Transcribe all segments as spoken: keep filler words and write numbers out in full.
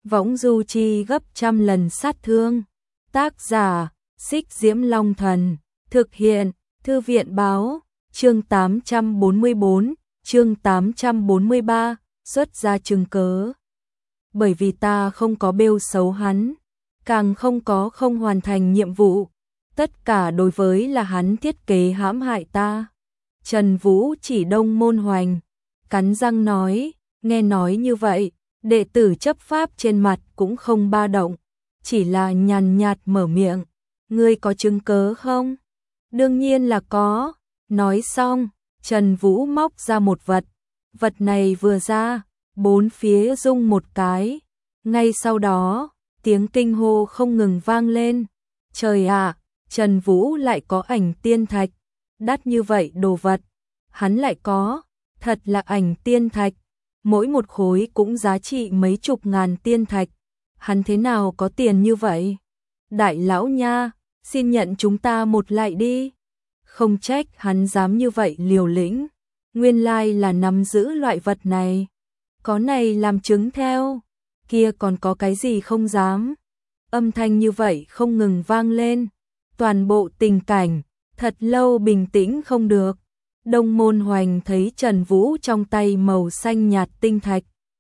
võng du chi gấp trăm lần sát thương. Tác giả, Xích Diễm Long Thần, thực hiện, Thư viện báo, chương tám trăm bốn mươi bốn, chương tám trăm bốn mươi ba, xuất ra chứng cớ. Bởi vì ta không có bêu xấu hắn, càng không có không hoàn thành nhiệm vụ, tất cả đối với là hắn thiết kế hãm hại ta. Trần Vũ chỉ Đông Môn Hoành, cắn răng nói, nghe nói như vậy, đệ tử chấp pháp trên mặt cũng không ba động, chỉ là nhàn nhạt mở miệng, ngươi có chứng cớ không? Đương nhiên là có. Nói xong, Trần Vũ móc ra một vật, vật này vừa ra, bốn phía rung một cái, ngay sau đó, tiếng kinh hô không ngừng vang lên. Trời ạ, Trần Vũ lại có ảnh tiên thạch, đắt như vậy đồ vật, hắn lại có, thật là ảnh tiên thạch, mỗi một khối cũng giá trị mấy chục ngàn tiên thạch, hắn thế nào có tiền như vậy? Đại lão nha, xin nhận chúng ta một lại đi. Không trách hắn dám như vậy liều lĩnh, nguyên lai là nắm giữ loại vật này. Có này làm chứng theo, kia còn có cái gì không dám. Âm thanh như vậy không ngừng vang lên, toàn bộ tình cảnh, thật lâu bình tĩnh không được. Đông Môn Hoành thấy Trần Vũ trong tay màu xanh nhạt tinh thạch,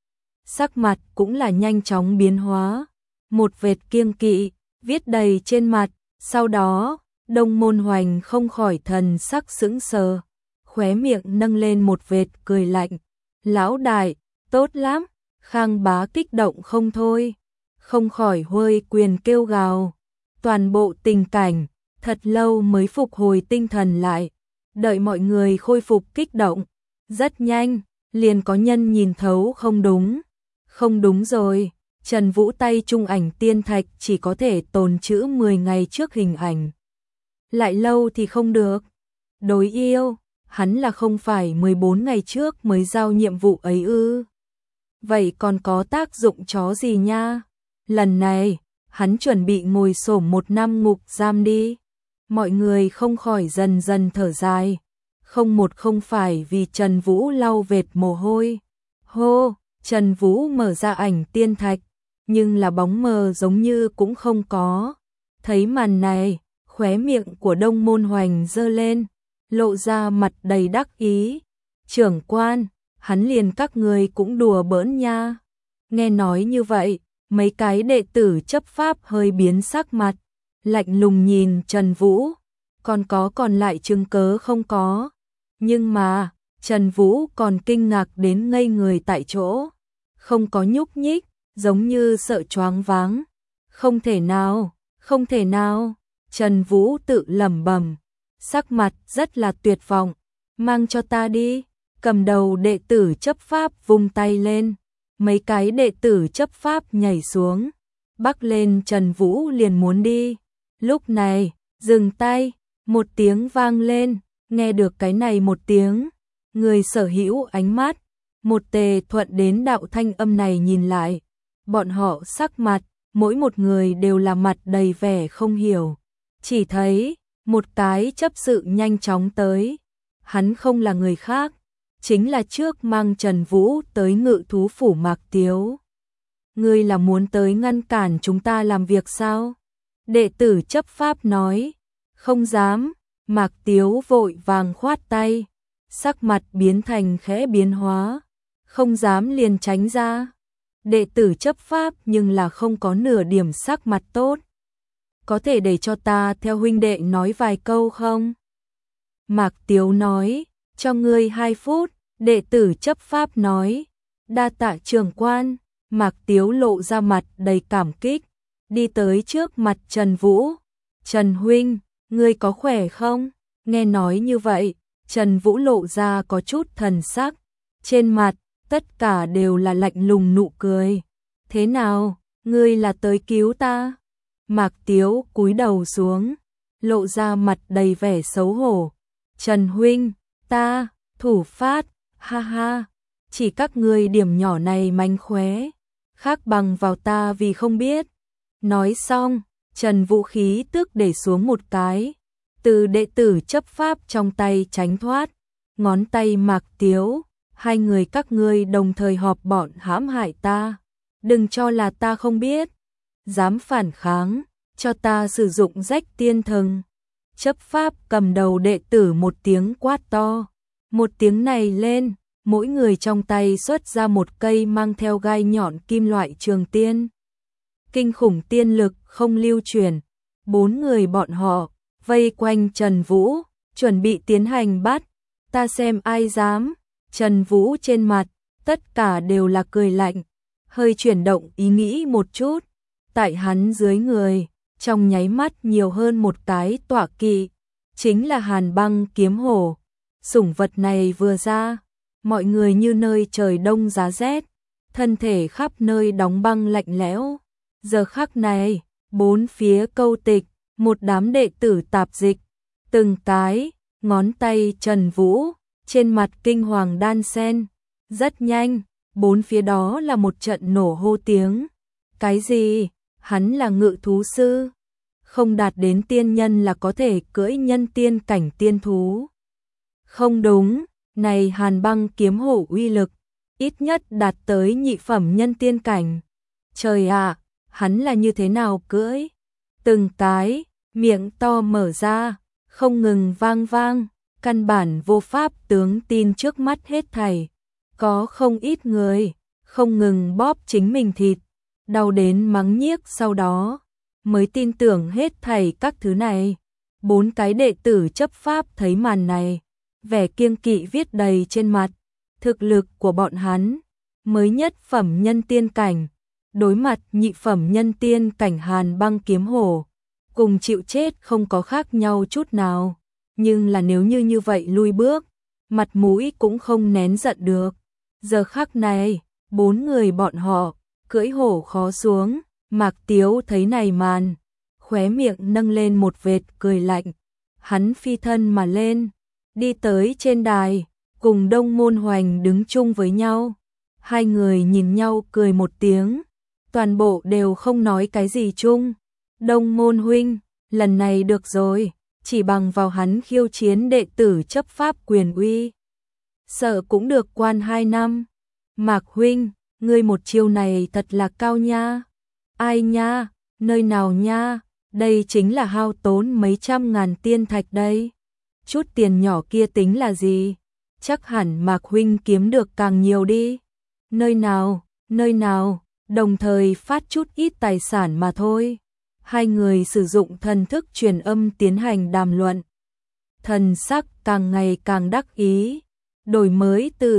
sắc mặt cũng là nhanh chóng biến hóa, một vệt kiêng kỵ viết đầy trên mặt, sau đó Đông Môn Hoành không khỏi thần sắc sững sờ, khóe miệng nâng lên một vệt cười lạnh. Lão đại, tốt lắm. Khang Bá kích động không thôi, không khỏi huôi quyền kêu gào. Toàn bộ tình cảnh, thật lâu mới phục hồi tinh thần lại, đợi mọi người khôi phục kích động. Rất nhanh, liền có nhân nhìn thấu không đúng. Không đúng rồi, Trần Vũ tay trung ảnh tiên thạch chỉ có thể tồn trữ mười ngày trước hình ảnh. Lại lâu thì không được. Đối yêu, hắn là không phải mười bốn ngày trước mới giao nhiệm vụ ấy ư? Vậy còn có tác dụng chó gì nha? Lần này, hắn chuẩn bị ngồi xổm một năm ngục giam đi. Mọi người không khỏi dần dần thở dài. Không một không phải vì Trần Vũ lau vệt mồ hôi. Hô, Trần Vũ mở ra ảnh tiên thạch, nhưng là bóng mờ giống như cũng không có. Thấy màn này, khóe miệng của Đông Môn Hoành giơ lên, lộ ra mặt đầy đắc ý. Trưởng quan, hắn liền các người cũng đùa bỡn nha. Nghe nói như vậy, mấy cái đệ tử chấp pháp hơi biến sắc mặt, lạnh lùng nhìn Trần Vũ. Còn có còn lại chứng cớ không có? Nhưng mà, Trần Vũ còn kinh ngạc đến ngây người tại chỗ, không có nhúc nhích, giống như sợ choáng váng. Không thể nào, không thể nào. Trần Vũ tự lẩm bẩm, sắc mặt rất là tuyệt vọng. Mang cho ta đi. Cầm đầu đệ tử chấp pháp vung tay lên, mấy cái đệ tử chấp pháp nhảy xuống, bắc lên Trần Vũ liền muốn đi. Lúc này, dừng tay, một tiếng vang lên, nghe được cái này một tiếng, người sở hữu ánh mắt, một tề thuận đến đạo thanh âm này nhìn lại, bọn họ sắc mặt, mỗi một người đều là mặt đầy vẻ không hiểu. Chỉ thấy, một cái chấp sự nhanh chóng tới, hắn không là người khác, chính là trước mang Trần Vũ tới Ngự Thú Phủ Mạc Tiếu. Ngươi là muốn tới ngăn cản chúng ta làm việc sao? Đệ tử chấp pháp nói, không dám. Mạc Tiếu vội vàng khoát tay, sắc mặt biến thành khẽ biến hóa, không dám liền tránh ra. Đệ tử chấp pháp nhưng là không có nửa điểm sắc mặt tốt. Có thể để cho ta theo huynh đệ nói vài câu không? Mạc Tiếu nói, cho ngươi hai phút. Đệ tử chấp pháp nói, đa tạ trưởng quan. Mạc Tiếu lộ ra mặt đầy cảm kích, đi tới trước mặt Trần Vũ. Trần huynh, ngươi có khỏe không? Nghe nói như vậy, Trần Vũ lộ ra có chút thần sắc, trên mặt tất cả đều là lạnh lùng nụ cười. Thế nào, ngươi là tới cứu ta? Mạc Tiếu cúi đầu xuống, lộ ra mặt đầy vẻ xấu hổ. Trần huynh, ta, thủ phát, ha ha, chỉ các ngươi điểm nhỏ này mánh khóe, khác bằng vào ta vì không biết. Nói xong, Trần Vũ khí tức để xuống một cái, từ đệ tử chấp pháp trong tay tránh thoát, ngón tay Mạc Tiếu, hai người các ngươi đồng thời họp bọn hãm hại ta. đừng cho là ta không biết, dám phản kháng, cho ta sử dụng rách tiên thần. Chấp pháp cầm đầu đệ tử một tiếng quát to, một tiếng này lên, mỗi người trong tay xuất ra một cây mang theo gai nhọn kim loại trường tiên. Kinh khủng tiên lực không lưu truyền, bốn người bọn họ vây quanh Trần Vũ, chuẩn bị tiến hành bắt, ta xem ai dám. Trần Vũ trên mặt, tất cả đều là cười lạnh, hơi chuyển động ý nghĩ một chút, tại hắn dưới người, trong nháy mắt nhiều hơn một cái tọa kỵ, chính là Hàn Băng Kiếm Hổ. Sủng vật này vừa ra, mọi người như nơi trời đông giá rét, thân thể khắp nơi đóng băng lạnh lẽo. Giờ khắc này, bốn phía câu tịch, một đám đệ tử tạp dịch, từng cái, ngón tay Trần Vũ, trên mặt kinh hoàng đan sen. Rất nhanh, bốn phía đó là một trận nổ hô tiếng. Cái gì? Hắn là ngự thú sư? Không đạt đến tiên nhân là có thể cưỡi nhân tiên cảnh tiên thú? Không đúng, này Hàn Băng Kiếm Hổ uy lực, ít nhất đạt tới nhị phẩm nhân tiên cảnh. Trời ạ, hắn là như thế nào cưỡi? Từng cái, miệng to mở ra, không ngừng vang vang, căn bản vô pháp tướng tin trước mắt hết thảy. Có không ít người, không ngừng bóp chính mình thịt, đau đến mắng nhiếc, sau đó mới tin tưởng hết thảy các thứ này. Bốn cái đệ tử chấp pháp thấy màn này, vẻ kiêng kỵ viết đầy trên mặt. Thực lực của bọn hắn, mới nhất phẩm nhân tiên cảnh, đối mặt nhị phẩm nhân tiên cảnh Hàn Băng Kiếm Hổ, cùng chịu chết không có khác nhau chút nào. Nhưng là nếu như như vậy lui bước, mặt mũi cũng không nén giận được. Giờ khắc này, bốn người bọn họ, cưỡi hổ khó xuống, Mạc Tiếu thấy này màn, khóe miệng nâng lên một vệt cười lạnh. Hắn phi thân mà lên, đi tới trên đài, cùng Đông Môn Hoành đứng chung với nhau. Hai người nhìn nhau cười một tiếng, toàn bộ đều không nói cái gì chung. Đông Môn huynh, lần này được rồi, chỉ bằng vào hắn khiêu chiến đệ tử chấp pháp quyền uy, sợ cũng được quan hai năm. Mạc huynh, ngươi một chiêu này thật là cao nha. Ai nha, nơi nào nha, đây chính là hao tốn mấy trăm ngàn tiên thạch đây. Chút tiền nhỏ kia tính là gì? Chắc hẳn Mạc huynh kiếm được càng nhiều đi. Nơi nào, nơi nào, đồng thời phát chút ít tài sản mà thôi. Hai người sử dụng thần thức truyền âm tiến hành đàm luận. Thần sắc càng ngày càng đắc ý, đổi mới từ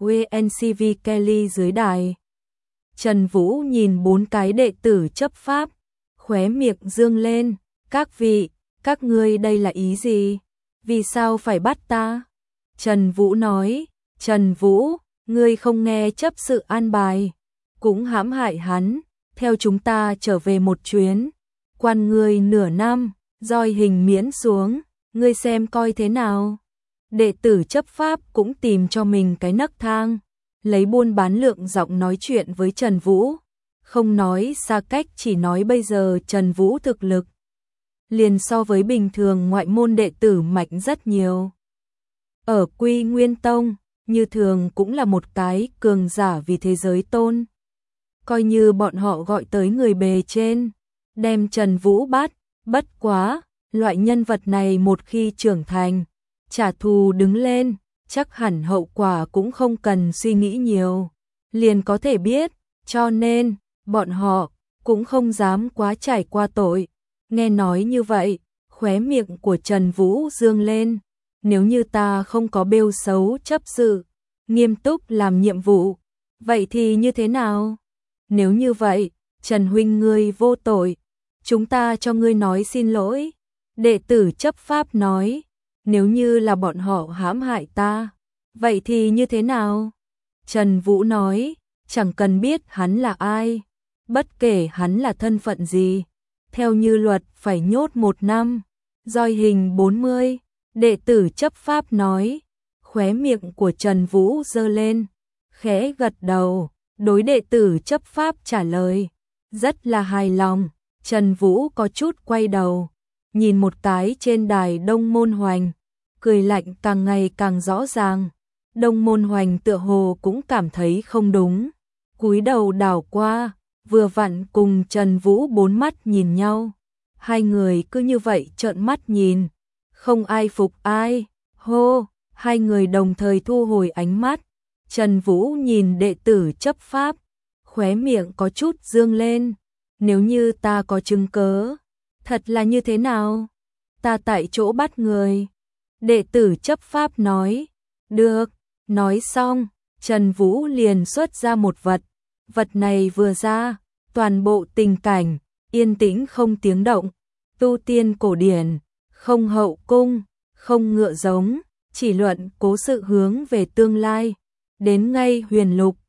TAWNCV Kelly dưới đài. Trần Vũ nhìn bốn cái đệ tử chấp pháp, khóe miệng dương lên. Các vị, các ngươi đây là ý gì? Vì sao phải bắt ta? Trần Vũ nói, Trần Vũ, ngươi không nghe chấp sự an bài, cũng hãm hại hắn, theo chúng ta trở về một chuyến. Quan ngươi nửa năm, roi hình miễn xuống, ngươi xem coi thế nào. Đệ tử chấp pháp cũng tìm cho mình cái nấc thang, lấy buôn bán lượng giọng nói chuyện với Trần Vũ. Không nói xa cách, chỉ nói bây giờ Trần Vũ thực lực liền so với bình thường ngoại môn đệ tử mạnh rất nhiều. Ở Quy Nguyên Tông, như thường cũng là một cái cường giả vì thế giới tôn. Coi như bọn họ gọi tới người bề trên, đem Trần Vũ bắt, bất quá, loại nhân vật này một khi trưởng thành, trả thù đứng lên, chắc hẳn hậu quả cũng không cần suy nghĩ nhiều, liền có thể biết, cho nên, bọn họ cũng không dám quá trải qua tội. Nghe nói như vậy, khóe miệng của Trần Vũ dương lên, nếu như ta không có bêu xấu chấp sự, nghiêm túc làm nhiệm vụ, vậy thì như thế nào? Nếu như vậy, Trần huynh ngươi vô tội, chúng ta cho ngươi nói xin lỗi. Đệ tử chấp pháp nói, nếu như là bọn họ hãm hại ta, vậy thì như thế nào? Trần Vũ nói, chẳng cần biết hắn là ai, bất kể hắn là thân phận gì, theo như luật phải nhốt một năm, roi hình bốn mươi. Đệ tử chấp pháp nói, khóe miệng của Trần Vũ giơ lên, khẽ gật đầu, đối đệ tử chấp pháp trả lời, rất là hài lòng. Trần Vũ có chút quay đầu, nhìn một cái trên đài Đông Môn Hoành, cười lạnh càng ngày càng rõ ràng. Đông Môn Hoành tựa hồ cũng cảm thấy không đúng, cúi đầu đảo qua, vừa vặn cùng Trần Vũ bốn mắt nhìn nhau. Hai người cứ như vậy trợn mắt nhìn, không ai phục ai. Hô, hai người đồng thời thu hồi ánh mắt. Trần Vũ nhìn đệ tử chấp pháp, khóe miệng có chút dương lên. Nếu như ta có chứng cớ, thật là như thế nào? Ta tại chỗ bắt người. Đệ tử chấp pháp nói, được. Nói xong, Trần Vũ liền xuất ra một vật. Vật này vừa ra, toàn bộ tình cảnh yên tĩnh không tiếng động. Tu tiên cổ điển, không hậu cung, không ngựa giống, chỉ luận cố sự hướng về tương lai. Đến ngay huyền lục,